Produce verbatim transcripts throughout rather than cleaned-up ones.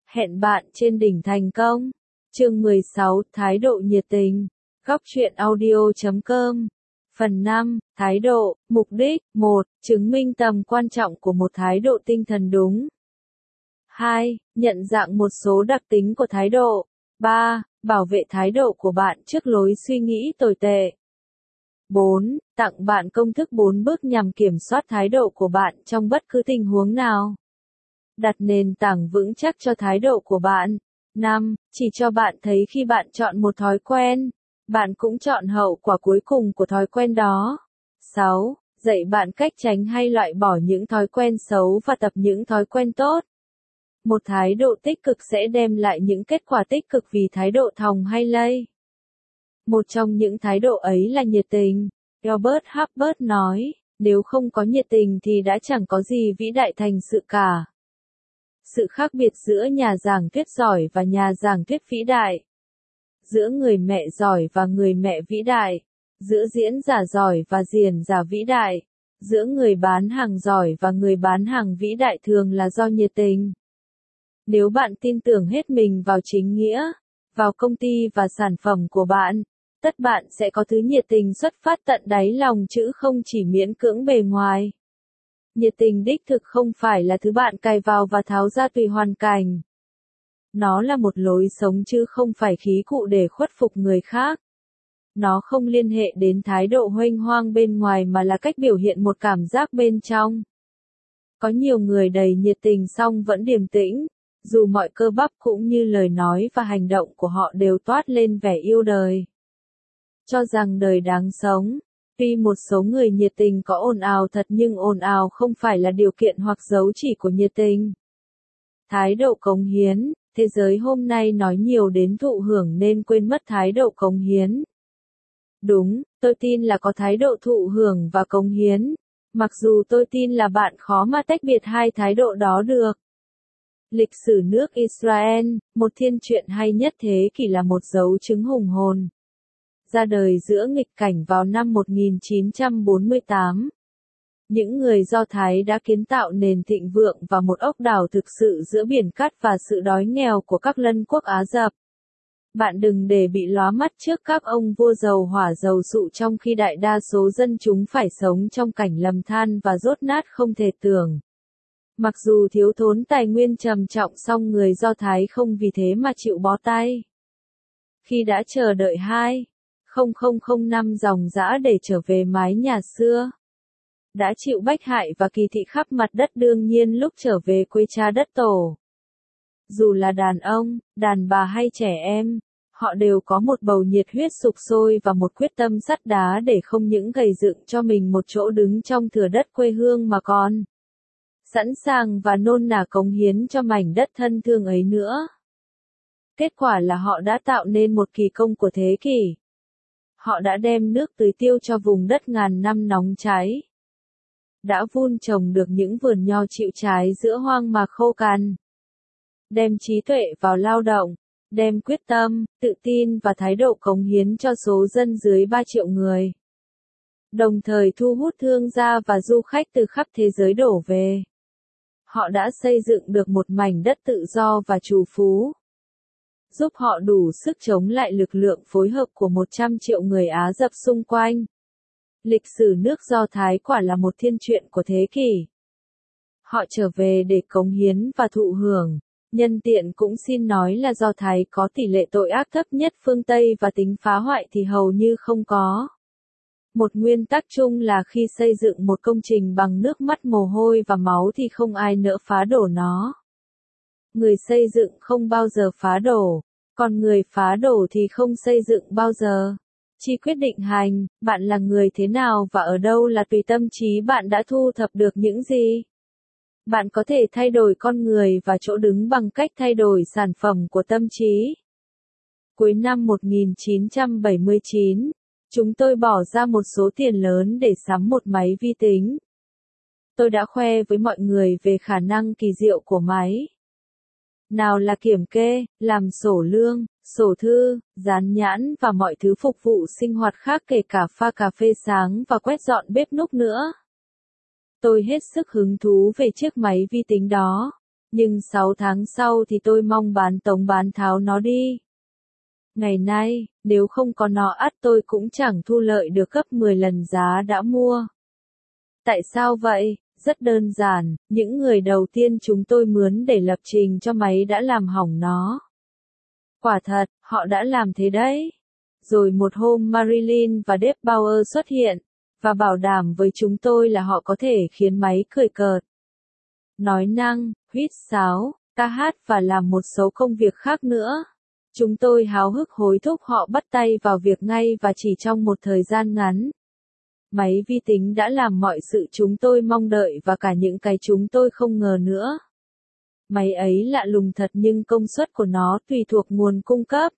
Hẹn bạn trên đỉnh thành công. Chương mười sáu, Thái độ nhiệt tình. Góc truyện audio chấm com. Phần năm, Thái độ, mục đích. một. Chứng minh tầm quan trọng của một thái độ tinh thần đúng. hai. Nhận dạng một số đặc tính của thái độ. ba. Bảo vệ thái độ của bạn trước lối suy nghĩ tồi tệ. bốn. Tặng bạn công thức bốn bước nhằm kiểm soát thái độ của bạn trong bất cứ tình huống nào. Đặt nền tảng vững chắc cho thái độ của bạn. năm. Chỉ cho bạn thấy khi bạn chọn một thói quen, bạn cũng chọn hậu quả cuối cùng của thói quen đó. sáu. Dạy bạn cách tránh hay loại bỏ những thói quen xấu và tập những thói quen tốt. Một thái độ tích cực sẽ đem lại những kết quả tích cực vì thái độ thòng hay lây. Một trong những thái độ ấy là nhiệt tình. Robert Hubbard nói, nếu không có nhiệt tình thì đã chẳng có gì vĩ đại thành sự cả. Sự khác biệt giữa nhà giảng thuyết giỏi và nhà giảng thuyết vĩ đại. Giữa người mẹ giỏi và người mẹ vĩ đại. Giữa diễn giả giỏi và diễn giả vĩ đại. Giữa người bán hàng giỏi và người bán hàng vĩ đại thường là do nhiệt tình. Nếu bạn tin tưởng hết mình vào chính nghĩa, vào công ty và sản phẩm của bạn, tất bạn sẽ có thứ nhiệt tình xuất phát tận đáy lòng chứ không chỉ miễn cưỡng bề ngoài. Nhiệt tình đích thực không phải là thứ bạn cài vào và tháo ra tùy hoàn cảnh. Nó là một lối sống chứ không phải khí cụ để khuất phục người khác. Nó không liên hệ đến thái độ huênh hoang bên ngoài mà là cách biểu hiện một cảm giác bên trong. Có nhiều người đầy nhiệt tình song vẫn điềm tĩnh, dù mọi cơ bắp cũng như lời nói và hành động của họ đều toát lên vẻ yêu đời. Cho rằng đời đáng sống. Tuy một số người nhiệt tình có ồn ào thật nhưng ồn ào không phải là điều kiện hoặc dấu chỉ của nhiệt tình. Thái độ cống hiến. Thế giới hôm nay nói nhiều đến thụ hưởng nên quên mất thái độ cống hiến. Đúng, tôi tin là có thái độ thụ hưởng và cống hiến. Mặc dù tôi tin là bạn khó mà tách biệt hai thái độ đó được. Lịch sử nước Israel, một thiên truyện hay nhất thế kỷ là một dấu chứng hùng hồn. Ra đời giữa nghịch cảnh vào năm một nghìn chín trăm bốn mươi tám. Những người Do Thái đã kiến tạo nền thịnh vượng và một ốc đảo thực sự giữa biển cát và sự đói nghèo của các lân quốc Á Dập. Bạn đừng để bị lóa mắt trước các ông vua dầu hỏa dầu sụ trong khi đại đa số dân chúng phải sống trong cảnh lầm than và dốt nát không thể tưởng. Mặc dù thiếu thốn tài nguyên trầm trọng song người Do Thái không vì thế mà chịu bó tay. Khi đã chờ đợi hai nghìn năm dòng dã để trở về mái nhà xưa, đã chịu bách hại và kỳ thị khắp mặt đất đương nhiên lúc trở về quê cha đất tổ. Dù là đàn ông, đàn bà hay trẻ em, họ đều có một bầu nhiệt huyết sục sôi và một quyết tâm sắt đá để không những gầy dựng cho mình một chỗ đứng trong thửa đất quê hương mà còn sẵn sàng và nôn nả cống hiến cho mảnh đất thân thương ấy nữa. Kết quả là họ đã tạo nên một kỳ công của thế kỷ. Họ đã đem nước tưới tiêu cho vùng đất ngàn năm nóng cháy. Đã vun trồng được những vườn nho chịu trái giữa hoang mạc khô cằn. Đem trí tuệ vào lao động, đem quyết tâm, tự tin và thái độ cống hiến cho số dân dưới ba triệu người. Đồng thời thu hút thương gia và du khách từ khắp thế giới đổ về. Họ đã xây dựng được một mảnh đất tự do và trù phú, giúp họ đủ sức chống lại lực lượng phối hợp của một trăm triệu người Á Dập xung quanh. Lịch sử nước Do Thái quả là một thiên truyện của thế kỷ. Họ trở về để cống hiến và thụ hưởng. Nhân tiện cũng xin nói là Do Thái có tỷ lệ tội ác thấp nhất phương Tây và tính phá hoại thì hầu như không có. Một nguyên tắc chung là khi xây dựng một công trình bằng nước mắt mồ hôi và máu thì không ai nỡ phá đổ nó. Người xây dựng không bao giờ phá đổ, còn người phá đổ thì không xây dựng bao giờ. Chỉ quyết định hành, bạn là người thế nào và ở đâu là tùy tâm trí bạn đã thu thập được những gì. Bạn có thể thay đổi con người và chỗ đứng bằng cách thay đổi sản phẩm của tâm trí. Cuối năm một nghìn chín trăm bảy mươi chín, chúng tôi bỏ ra một số tiền lớn để sắm một máy vi tính. Tôi đã khoe với mọi người về khả năng kỳ diệu của máy. Nào là kiểm kê, làm sổ lương, sổ thư, dán nhãn và mọi thứ phục vụ sinh hoạt khác kể cả pha cà phê sáng và quét dọn bếp núc nữa. Tôi hết sức hứng thú về chiếc máy vi tính đó. Nhưng sáu tháng sau thì tôi mong bán tống bán tháo nó đi. Ngày nay, nếu không có nó ắt tôi cũng chẳng thu lợi được gấp mười lần giá đã mua. Tại sao vậy? Rất đơn giản, những người đầu tiên chúng tôi mướn để lập trình cho máy đã làm hỏng nó. Quả thật, họ đã làm thế đấy. Rồi một hôm Marilyn và Dave Bauer xuất hiện, và bảo đảm với chúng tôi là họ có thể khiến máy cười cợt. Nói năng, huýt sáo, ca hát và làm một số công việc khác nữa. Chúng tôi háo hức hối thúc họ bắt tay vào việc ngay và chỉ trong một thời gian ngắn. Máy vi tính đã làm mọi sự chúng tôi mong đợi và cả những cái chúng tôi không ngờ nữa. Máy ấy lạ lùng thật nhưng công suất của nó tùy thuộc nguồn cung cấp.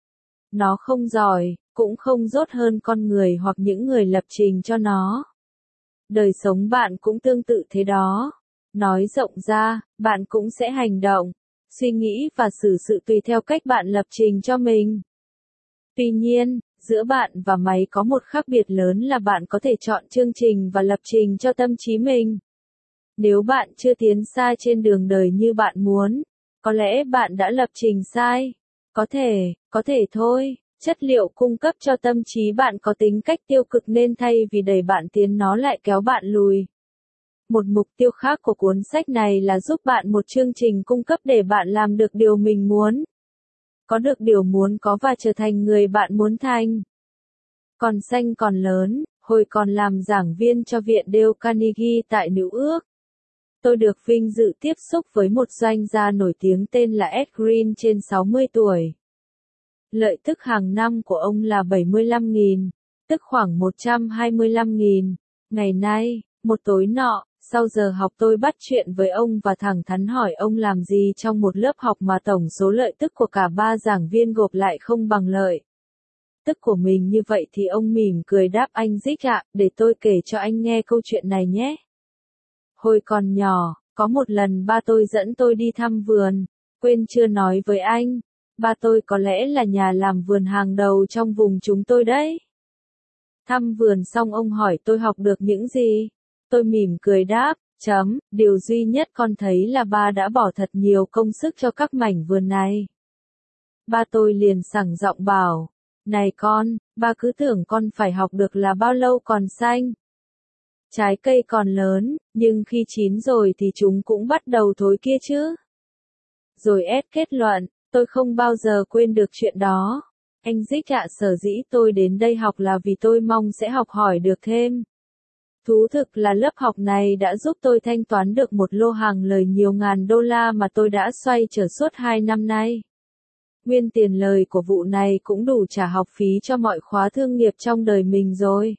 Nó không giỏi, cũng không dốt hơn con người hoặc những người lập trình cho nó. Đời sống bạn cũng tương tự thế đó. Nói rộng ra, bạn cũng sẽ hành động, suy nghĩ và xử sự tùy theo cách bạn lập trình cho mình. Tuy nhiên, giữa bạn và máy có một khác biệt lớn là bạn có thể chọn chương trình và lập trình cho tâm trí mình. Nếu bạn chưa tiến xa trên đường đời như bạn muốn, có lẽ bạn đã lập trình sai. Có thể, có thể thôi, chất liệu cung cấp cho tâm trí bạn có tính cách tiêu cực nên thay vì đẩy bạn tiến nó lại kéo bạn lùi. Một mục tiêu khác của cuốn sách này là giúp bạn một chương trình cung cấp để bạn làm được điều mình muốn. Có được điều muốn có và trở thành người bạn muốn thành. Còn xanh còn lớn, hồi còn làm giảng viên cho Viện Dale Carnegie tại New York. Tôi được vinh dự tiếp xúc với một doanh gia nổi tiếng tên là Ed Green trên sáu mươi tuổi. Lợi tức hàng năm của ông là bảy mươi lăm nghìn, tức khoảng một trăm hai mươi lăm nghìn. Ngày nay, một tối nọ, sau giờ học tôi bắt chuyện với ông và thẳng thắn hỏi ông làm gì trong một lớp học mà tổng số lợi tức của cả ba giảng viên gộp lại không bằng lợi tức của mình như vậy thì ông mỉm cười đáp anh Dích ạ, để tôi kể cho anh nghe câu chuyện này nhé. Hồi còn nhỏ, có một lần ba tôi dẫn tôi đi thăm vườn, quên chưa nói với anh, ba tôi có lẽ là nhà làm vườn hàng đầu trong vùng chúng tôi đấy. Thăm vườn xong ông hỏi tôi học được những gì? Tôi mỉm cười đáp, chấm, điều duy nhất con thấy là ba đã bỏ thật nhiều công sức cho các mảnh vườn này. Ba tôi liền sảng giọng bảo, này con, ba cứ tưởng con phải học được là bao lâu còn xanh. Trái cây còn lớn, nhưng khi chín rồi thì chúng cũng bắt đầu thối kia chứ. Rồi Ed kết luận, tôi không bao giờ quên được chuyện đó. Anh Dích ạ, sở dĩ tôi đến đây học là vì tôi mong sẽ học hỏi được thêm. Thú thực là lớp học này đã giúp tôi thanh toán được một lô hàng lời nhiều ngàn đô la mà tôi đã xoay trở suốt hai năm nay. Nguyên tiền lời của vụ này cũng đủ trả học phí cho mọi khóa thương nghiệp trong đời mình rồi.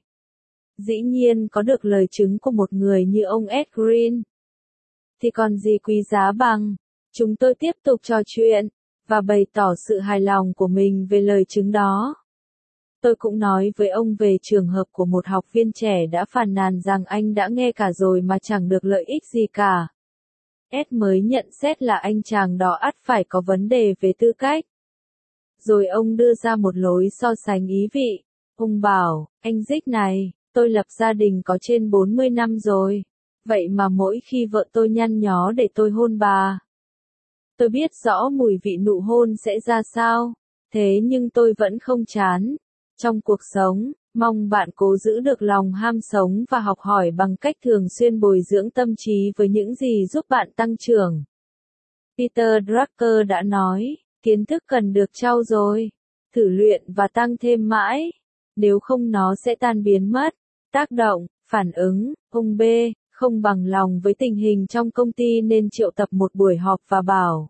Dĩ nhiên có được lời chứng của một người như ông Ed Green thì còn gì quý giá bằng. Chúng tôi tiếp tục trò chuyện và bày tỏ sự hài lòng của mình về lời chứng đó. Tôi cũng nói với ông về trường hợp của một học viên trẻ đã phàn nàn rằng anh đã nghe cả rồi mà chẳng được lợi ích gì cả. Ed mới nhận xét là anh chàng đó ắt phải có vấn đề về tư cách. Rồi ông đưa ra một lối so sánh ý vị. Ông bảo, anh Dích này, tôi lập gia đình có trên bốn mươi năm rồi. Vậy mà mỗi khi vợ tôi nhăn nhó để tôi hôn bà, tôi biết rõ mùi vị nụ hôn sẽ ra sao. Thế nhưng tôi vẫn không chán. Trong cuộc sống, mong bạn cố giữ được lòng ham sống và học hỏi bằng cách thường xuyên bồi dưỡng tâm trí với những gì giúp bạn tăng trưởng. Peter Drucker đã nói, kiến thức cần được trau dồi, thử luyện và tăng thêm mãi. Nếu không nó sẽ tan biến mất. Tác động, phản ứng, ông B, không bằng lòng với tình hình trong công ty nên triệu tập một buổi họp và bảo.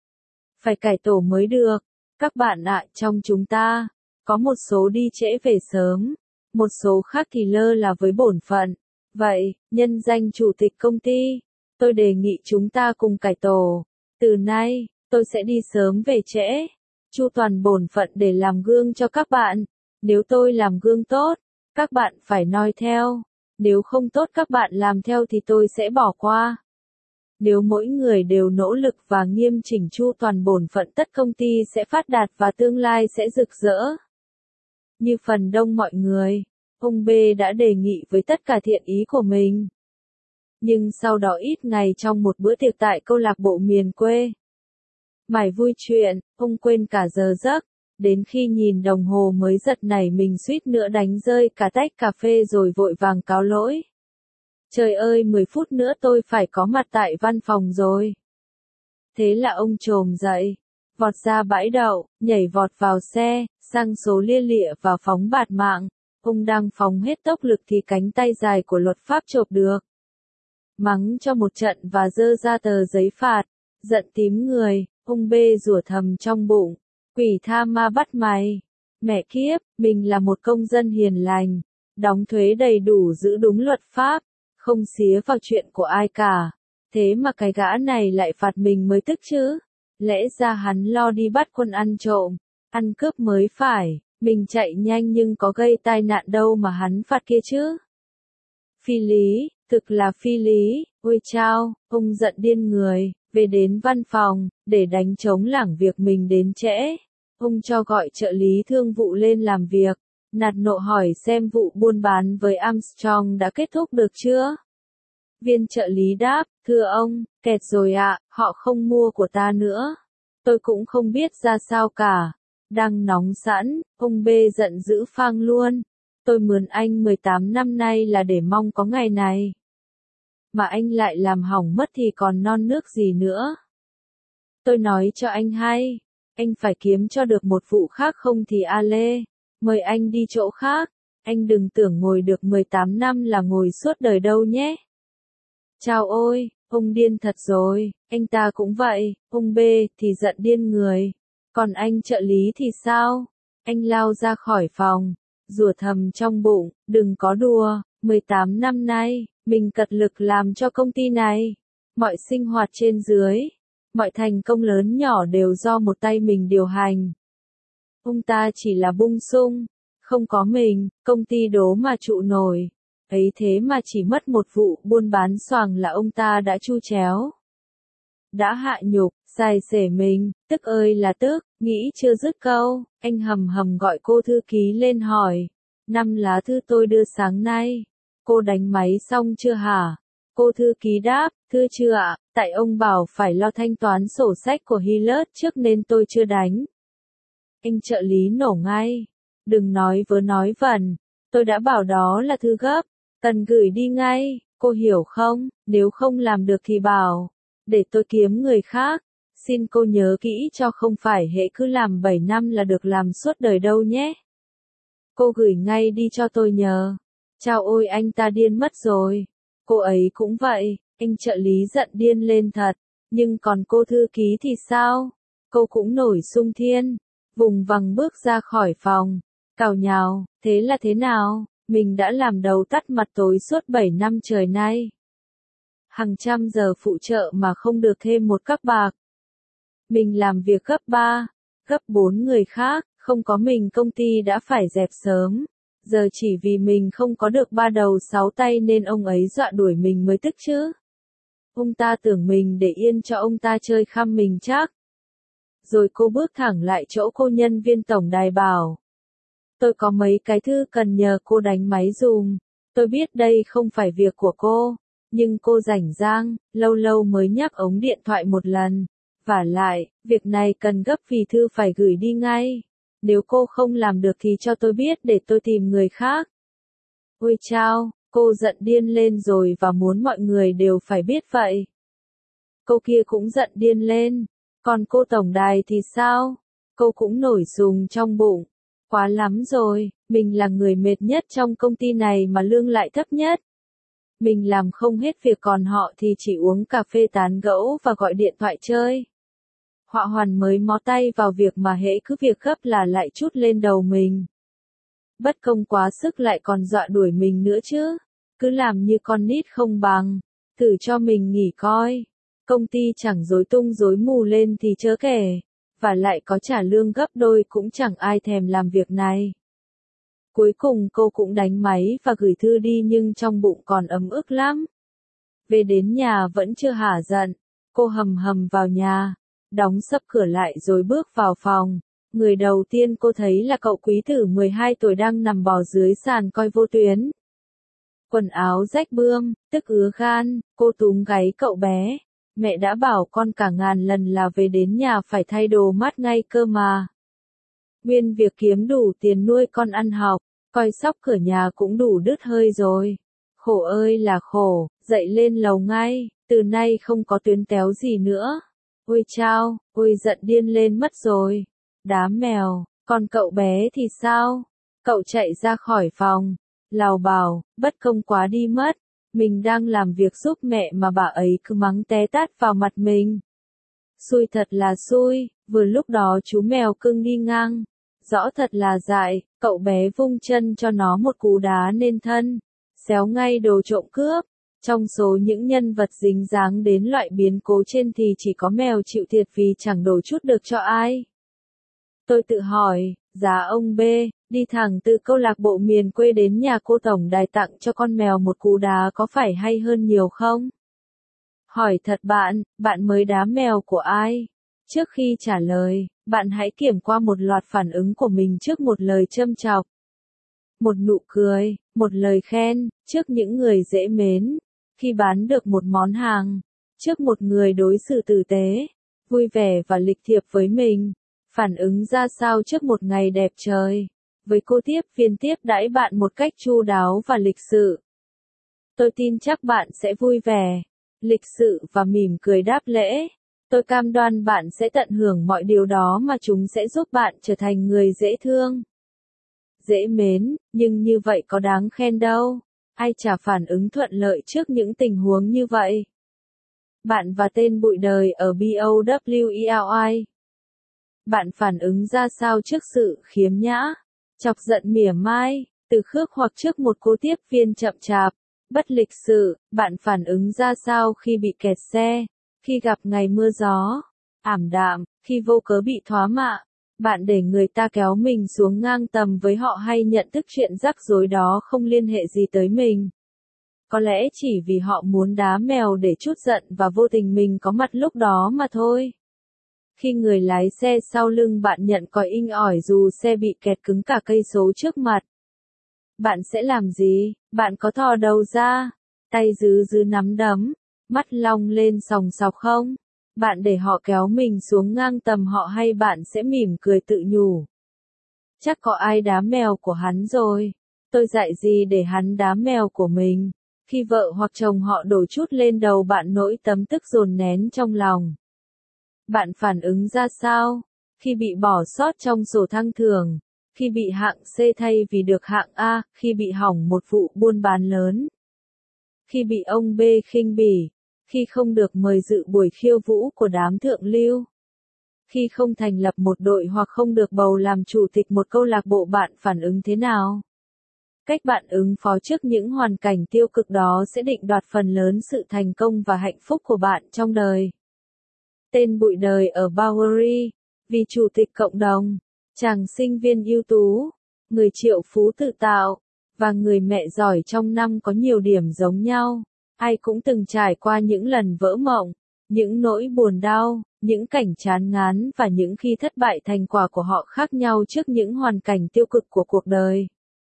Phải cải tổ mới được. Các bạn ạ, trong chúng ta, có một số đi trễ về sớm, một số khác thì lơ là với bổn phận. Vậy, nhân danh chủ tịch công ty, tôi đề nghị chúng ta cùng cải tổ. Từ nay, tôi sẽ đi sớm về trễ, chu toàn bổn phận để làm gương cho các bạn. Nếu tôi làm gương tốt, các bạn phải noi theo. Nếu không tốt các bạn làm theo thì tôi sẽ bỏ qua. Nếu mỗi người đều nỗ lực và nghiêm chỉnh chu toàn bổn phận tất công ty sẽ phát đạt và tương lai sẽ rực rỡ. Như phần đông mọi người, ông B đã đề nghị với tất cả thiện ý của mình. Nhưng sau đó ít ngày trong một bữa tiệc tại câu lạc bộ miền quê. Mải vui chuyện, ông quên cả giờ giấc, đến khi nhìn đồng hồ mới giật nảy mình suýt nữa đánh rơi cả tách cà phê rồi vội vàng cáo lỗi. Trời ơi, mười phút nữa tôi phải có mặt tại văn phòng rồi. Thế là ông trồm dậy, vọt ra bãi đậu, nhảy vọt vào xe, sang số lia lịa và phóng bạt mạng. Ông đang phóng hết tốc lực thì cánh tay dài của luật pháp chộp được. Mắng cho một trận và dơ ra tờ giấy phạt, giận tím người, ông bê rủa thầm trong bụng. Quỷ tha ma bắt mày. Mẹ kiếp, mình là một công dân hiền lành, đóng thuế đầy đủ giữ đúng luật pháp, không xía vào chuyện của ai cả. Thế mà cái gã này lại phạt mình mới tức chứ. Lẽ ra hắn lo đi bắt quân ăn trộm, ăn cướp mới phải, mình chạy nhanh nhưng có gây tai nạn đâu mà hắn phạt kia chứ. Phi lý, thực là phi lý, ôi chao, ông giận điên người, về đến văn phòng, để đánh trống lảng việc mình đến trễ. Ông cho gọi trợ lý thương vụ lên làm việc, nạt nộ hỏi xem vụ buôn bán với Armstrong đã kết thúc được chưa. Viên trợ lý đáp, thưa ông, kẹt rồi ạ, họ không mua của ta nữa. Tôi cũng không biết ra sao cả. Đang nóng sẵn, ông B giận dữ phang luôn. Tôi mướn anh mười tám năm nay là để mong có ngày này. Mà anh lại làm hỏng mất thì còn non nước gì nữa. Tôi nói cho anh hay, anh phải kiếm cho được một vụ khác không thì a lê, mời anh đi chỗ khác. Anh đừng tưởng ngồi được mười tám năm là ngồi suốt đời đâu nhé. Chao ôi, ông điên thật rồi, anh ta cũng vậy, ông B thì giận điên người. Còn anh trợ lý thì sao? Anh lao ra khỏi phòng, rủa thầm trong bụng, đừng có đùa, mười tám năm nay, mình cật lực làm cho công ty này. Mọi sinh hoạt trên dưới, mọi thành công lớn nhỏ đều do một tay mình điều hành. Ông ta chỉ là bung sung, không có mình, công ty đố mà trụ nổi. Ấy thế mà chỉ mất một vụ buôn bán xoàng là ông ta đã chu chéo. Đã hạ nhục, xài xể mình, tức ơi là tức, nghĩ chưa dứt câu, anh hầm hầm gọi cô thư ký lên hỏi. Năm lá thư tôi đưa sáng nay, cô đánh máy xong chưa hả? Cô thư ký đáp, thưa chưa ạ, tại ông bảo phải lo thanh toán sổ sách của Hilliard trước nên tôi chưa đánh. Anh trợ lý nổ ngay, đừng nói vớ nói vẩn, tôi đã bảo đó là thư gấp, cần gửi đi ngay, cô hiểu không, nếu không làm được thì bảo, để tôi kiếm người khác, xin cô nhớ kỹ cho không phải hệ cứ làm bảy năm là được làm suốt đời đâu nhé. Cô gửi ngay đi cho tôi nhờ. Chao ôi anh ta điên mất rồi. Cô ấy cũng vậy, anh trợ lý giận điên lên thật, nhưng còn cô thư ký thì sao? Cô cũng nổi xung thiên, vùng vằng bước ra khỏi phòng, cào nhào, thế là thế nào? Mình đã làm đầu tắt mặt tối suốt bảy năm trời nay. Hàng trăm giờ phụ trợ mà không được thêm một cắc bạc. Mình làm việc gấp ba, gấp bốn người khác, không có mình công ty đã phải dẹp sớm. Giờ chỉ vì mình không có được ba đầu sáu tay nên ông ấy dọa đuổi mình mới tức chứ. Ông ta tưởng mình để yên cho ông ta chơi khăm mình chắc. Rồi cô bước thẳng lại chỗ cô nhân viên tổng đài bảo. Tôi có mấy cái thư cần nhờ cô đánh máy dùm. Tôi biết đây không phải việc của cô, nhưng cô rảnh rang, lâu lâu mới nhắc ống điện thoại một lần. Vả lại, việc này cần gấp vì thư phải gửi đi ngay. Nếu cô không làm được thì cho tôi biết để tôi tìm người khác. Ôi chao, cô giận điên lên rồi và muốn mọi người đều phải biết vậy. Cô kia cũng giận điên lên. Còn cô tổng đài thì sao? Cô cũng nổi sùng trong bụng. Quá lắm rồi, mình là người mệt nhất trong công ty này mà lương lại thấp nhất. Mình làm không hết việc còn họ thì chỉ uống cà phê tán gẫu và gọi điện thoại chơi. Họa hoàn mới mó tay vào việc mà hễ cứ việc gấp là lại trút lên đầu mình. Bất công quá sức lại còn dọa đuổi mình nữa chứ. Cứ làm như con nít không bằng. Thử cho mình nghỉ coi. Công ty chẳng rối tung rối mù lên thì chớ kể. Và lại có trả lương gấp đôi cũng chẳng ai thèm làm việc này. Cuối cùng cô cũng đánh máy và gửi thư đi nhưng trong bụng còn ấm ức lắm. Về đến nhà vẫn chưa hả giận. Cô hầm hầm vào nhà. Đóng sập cửa lại rồi bước vào phòng. Người đầu tiên cô thấy là cậu quý tử mười hai tuổi đang nằm bò dưới sàn coi vô tuyến. quần áo rách bươm, tức ứa gan, cô túm gáy cậu bé. Mẹ đã bảo con cả ngàn lần là về đến nhà phải thay đồ mát ngay cơ mà. Nguyên việc kiếm đủ tiền nuôi con ăn học, coi sóc cửa nhà cũng đủ đứt hơi rồi. Khổ ơi là khổ, dậy lên lầu ngay, từ nay không có tuyến téo gì nữa. Ôi chao, ôi giận điên lên mất rồi. Đám mèo, còn cậu bé thì sao? Cậu chạy ra khỏi phòng, lào bảo, bất công quá đi mất. Mình đang làm việc giúp mẹ mà bà ấy cứ mắng té tát vào mặt mình. Xui thật là xui, vừa lúc đó chú mèo cưng đi ngang. Rõ thật là dại, cậu bé vung chân cho nó một cú đá nên thân. Xéo ngay đồ trộm cướp. Trong số những nhân vật dính dáng đến loại biến cố trên thì chỉ có mèo chịu thiệt vì chẳng đổ chút được cho ai. Tôi tự hỏi, giá ông B, đi thẳng từ câu lạc bộ miền quê đến nhà cô tổng đài tặng cho con mèo một cú đá có phải hay hơn nhiều không? Hỏi thật bạn, bạn mới đá mèo của ai? Trước khi trả lời, bạn hãy kiểm qua một loạt phản ứng của mình trước một lời châm chọc. Một nụ cười, một lời khen, trước những người dễ mến. Khi bán được một món hàng, trước một người đối xử tử tế, vui vẻ và lịch thiệp với mình. Phản ứng ra sao trước một ngày đẹp trời. Với cô tiếp viên tiếp đãi bạn một cách chu đáo và lịch sự. Tôi tin chắc bạn sẽ vui vẻ, lịch sự và mỉm cười đáp lễ. Tôi cam đoan bạn sẽ tận hưởng mọi điều đó mà chúng sẽ giúp bạn trở thành người dễ thương. Dễ mến, nhưng như vậy có đáng khen đâu. Ai chả phản ứng thuận lợi trước những tình huống như vậy. Bạn và tên bụi đời ở BOWELI. Bạn phản ứng ra sao trước sự khiếm nhã, chọc giận mỉa mai, từ khước hoặc trước một cô tiếp viên chậm chạp, bất lịch sự, bạn phản ứng ra sao khi bị kẹt xe, khi gặp ngày mưa gió, ảm đạm, khi vô cớ bị thoá mạ, bạn để người ta kéo mình xuống ngang tầm với họ hay nhận thức chuyện rắc rối đó không liên hệ gì tới mình. Có lẽ chỉ vì họ muốn đá mèo để trút giận và vô tình mình có mặt lúc đó mà thôi. Khi người lái xe sau lưng bạn nhận còi inh ỏi dù xe bị kẹt cứng cả cây số trước mặt. Bạn sẽ làm gì? Bạn có thò đầu ra, tay giữ giữ nắm đấm, mắt long lên sòng sọc không? Bạn để họ kéo mình xuống ngang tầm họ hay bạn sẽ mỉm cười tự nhủ? Chắc có ai đá mèo của hắn rồi. Tôi dạy gì để hắn đá mèo của mình? Khi vợ hoặc chồng họ đổ chút lên đầu bạn nỗi tấm tức dồn nén trong lòng. Bạn phản ứng ra sao? Khi bị bỏ sót trong sổ thăng thưởng, khi bị hạng C thay vì được hạng A, khi bị hỏng một vụ buôn bán lớn, khi bị ông B khinh bỉ, khi không được mời dự buổi khiêu vũ của đám thượng lưu, khi không thành lập một đội hoặc không được bầu làm chủ tịch một câu lạc bộ, bạn phản ứng thế nào? Cách bạn ứng phó trước những hoàn cảnh tiêu cực đó sẽ định đoạt phần lớn sự thành công và hạnh phúc của bạn trong đời. Tên bụi đời ở Bowery, vì chủ tịch cộng đồng, chàng sinh viên ưu tú, người triệu phú tự tạo, và người mẹ giỏi trong năm có nhiều điểm giống nhau. Ai cũng từng trải qua những lần vỡ mộng, những nỗi buồn đau, những cảnh chán ngán và những khi thất bại. Thành quả của họ khác nhau trước những hoàn cảnh tiêu cực của cuộc đời.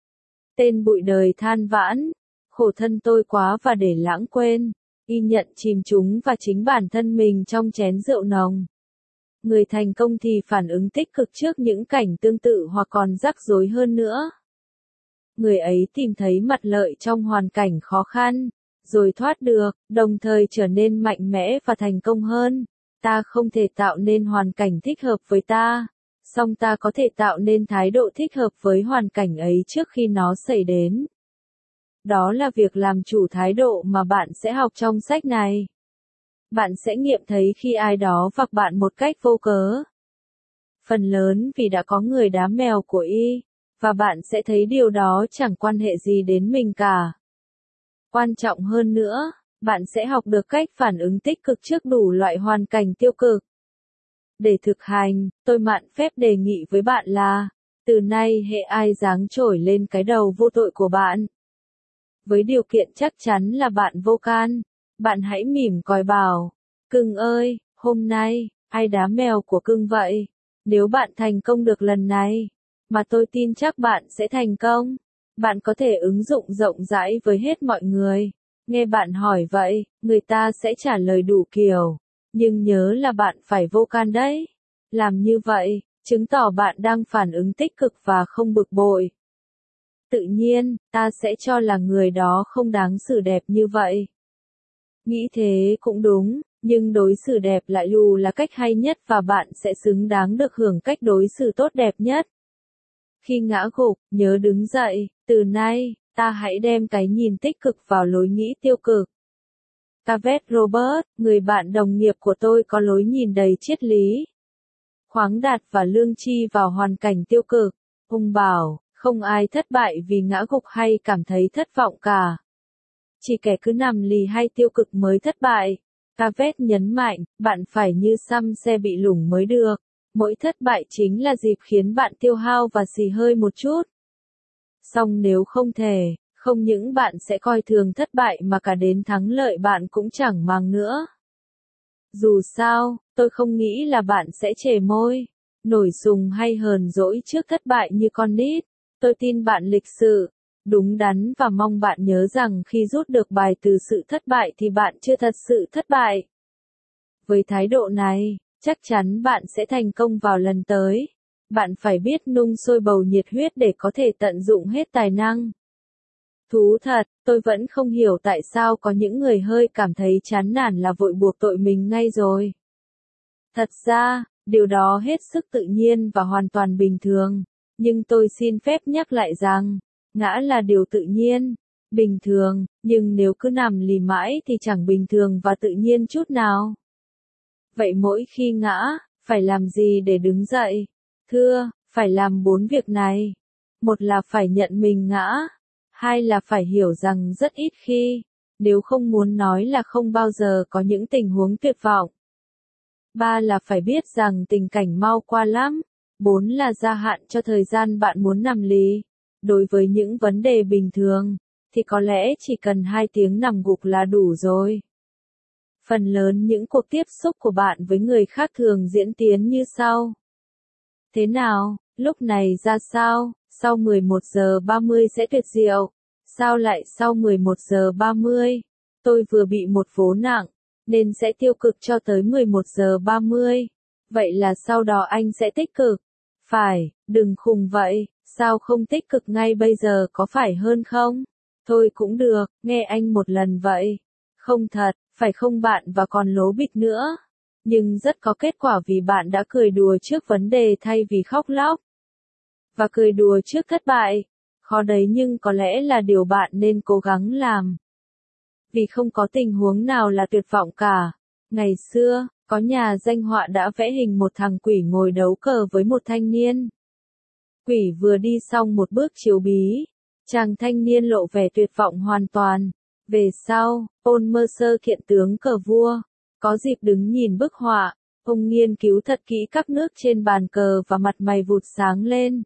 Tên bụi đời than vãn, khổ thân tôi quá và để lãng quên, y nhận chìm chúng và chính bản thân mình trong chén rượu nồng. Người thành công thì phản ứng tích cực trước những cảnh tương tự hoặc còn rắc rối hơn nữa. Người ấy tìm thấy mặt lợi trong hoàn cảnh khó khăn, rồi thoát được, đồng thời trở nên mạnh mẽ và thành công hơn. Ta không thể tạo nên hoàn cảnh thích hợp với ta, song ta có thể tạo nên thái độ thích hợp với hoàn cảnh ấy trước khi nó xảy đến. Đó là việc làm chủ thái độ mà bạn sẽ học trong sách này. Bạn sẽ nghiệm thấy khi ai đó vặc bạn một cách vô cớ. Phần lớn vì đã có người đá mèo của y, và bạn sẽ thấy điều đó chẳng quan hệ gì đến mình cả. Quan trọng hơn nữa, bạn sẽ học được cách phản ứng tích cực trước đủ loại hoàn cảnh tiêu cực. Để thực hành, tôi mạn phép đề nghị với bạn là, từ nay hễ ai giáng chổi lên cái đầu vô tội của bạn, với điều kiện chắc chắn là bạn vô can, bạn hãy mỉm còi bảo, cưng ơi, hôm nay, ai đá mèo của cưng vậy? Nếu bạn thành công được lần này, mà tôi tin chắc bạn sẽ thành công, Bạn có thể ứng dụng rộng rãi với hết mọi người. Nghe bạn hỏi vậy, người ta sẽ trả lời đủ kiểu. Nhưng nhớ là bạn phải vô can đấy. Làm như vậy, chứng tỏ bạn đang phản ứng tích cực và không bực bội. Tự nhiên, ta sẽ cho là người đó không đáng xử đẹp như vậy. Nghĩ thế cũng đúng, nhưng đối xử đẹp lại lù là cách hay nhất và bạn sẽ xứng đáng được hưởng cách đối xử tốt đẹp nhất. Khi ngã gục, nhớ đứng dậy, từ nay, ta hãy đem cái nhìn tích cực vào lối nghĩ tiêu cực. Cavett Robert, người bạn đồng nghiệp của tôi có lối nhìn đầy triết lý, khoáng đạt và lương tri vào hoàn cảnh tiêu cực. Ông bảo, không ai thất bại vì ngã gục hay cảm thấy thất vọng cả. Chỉ kẻ cứ nằm lì hay tiêu cực mới thất bại. Cavett nhấn mạnh, bạn phải như xăm xe bị lủng mới được. Mỗi thất bại chính là dịp khiến bạn tiêu hao và xì hơi một chút. Song nếu không thể, không những bạn sẽ coi thường thất bại mà cả đến thắng lợi bạn cũng chẳng màng nữa. Dù sao, tôi không nghĩ là bạn sẽ chề môi, nổi sùng hay hờn dỗi trước thất bại như con nít. Tôi tin bạn lịch sự, đúng đắn và mong bạn nhớ rằng khi rút được bài từ sự thất bại thì bạn chưa thật sự thất bại. Với thái độ này, chắc chắn bạn sẽ thành công vào lần tới. Bạn phải biết nung sôi bầu nhiệt huyết để có thể tận dụng hết tài năng. Thú thật, tôi vẫn không hiểu tại sao có những người hơi cảm thấy chán nản là vội buộc tội mình ngay rồi. Thật ra, điều đó hết sức tự nhiên và hoàn toàn bình thường. Nhưng tôi xin phép nhắc lại rằng, ngã là điều tự nhiên, bình thường, nhưng nếu cứ nằm lì mãi thì chẳng bình thường và tự nhiên chút nào. Vậy mỗi khi ngã, phải làm gì để đứng dậy? Thưa, phải làm bốn việc này. Một là phải nhận mình ngã. Hai là phải hiểu rằng rất ít khi, nếu không muốn nói là không bao giờ có những tình huống tuyệt vọng. Ba là phải biết rằng tình cảnh mau qua lắm. Bốn là gia hạn cho thời gian bạn muốn nằm lì. Đối với những vấn đề bình thường, thì có lẽ chỉ cần hai tiếng nằm gục là đủ rồi. Phần lớn những cuộc tiếp xúc của bạn với người khác thường diễn tiến như sau. Thế nào, lúc này ra sao? Sau mười một giờ ba mươi sẽ tuyệt diệu. Sao lại sau mười một giờ ba mươi? Tôi vừa bị một vố nặng, nên sẽ tiêu cực cho tới mười một giờ ba mươi. Vậy là sau đó anh sẽ tích cực. Phải, đừng khùng vậy, sao không tích cực ngay bây giờ có phải hơn không? Thôi cũng được, nghe anh một lần vậy. Không thật, phải không bạn và còn lố bịch nữa. Nhưng rất có kết quả vì bạn đã cười đùa trước vấn đề thay vì khóc lóc. Và cười đùa trước thất bại. Khó đấy nhưng có lẽ là điều bạn nên cố gắng làm. Vì không có tình huống nào là tuyệt vọng cả. Ngày xưa, có nhà danh họa đã vẽ hình một thằng quỷ ngồi đấu cờ với một thanh niên. Quỷ vừa đi xong một bước chiếu bí. Chàng thanh niên lộ vẻ tuyệt vọng hoàn toàn. Về sau, Paul Mercer kiện tướng cờ vua. Có dịp đứng nhìn bức họa, ông nghiên cứu thật kỹ các nước trên bàn cờ và mặt mày vụt sáng lên.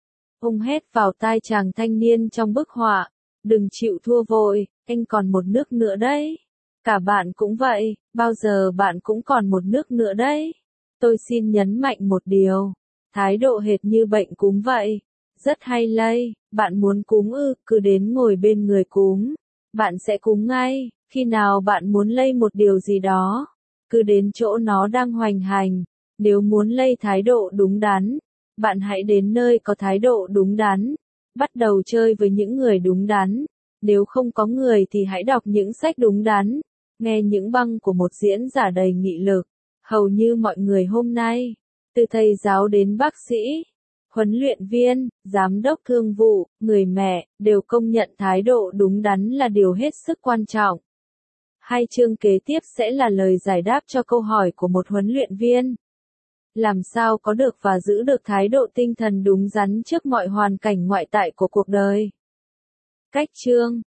Ông hét vào tai chàng thanh niên trong bức họa, đừng chịu thua vội, anh còn một nước nữa đấy. Cả bạn cũng vậy, bao giờ bạn cũng còn một nước nữa đấy. Tôi xin nhấn mạnh một điều, thái độ hệt như bệnh cúm vậy. Rất hay lây, bạn muốn cúm ư, cứ đến ngồi bên người cúm. Bạn sẽ cúm ngay, khi nào bạn muốn lây một điều gì đó, cứ đến chỗ nó đang hoành hành. Nếu muốn lây thái độ đúng đắn, bạn hãy đến nơi có thái độ đúng đắn. Bắt đầu chơi với những người đúng đắn. Nếu không có người thì hãy đọc những sách đúng đắn. Nghe những băng của một diễn giả đầy nghị lực. Hầu như mọi người hôm nay, từ thầy giáo đến bác sĩ, huấn luyện viên, giám đốc thương vụ, người mẹ, đều công nhận thái độ đúng đắn là điều hết sức quan trọng. Hai chương kế tiếp sẽ là lời giải đáp cho câu hỏi của một huấn luyện viên. Làm sao có được và giữ được thái độ tinh thần đúng đắn trước mọi hoàn cảnh ngoại tại của cuộc đời? Cách chương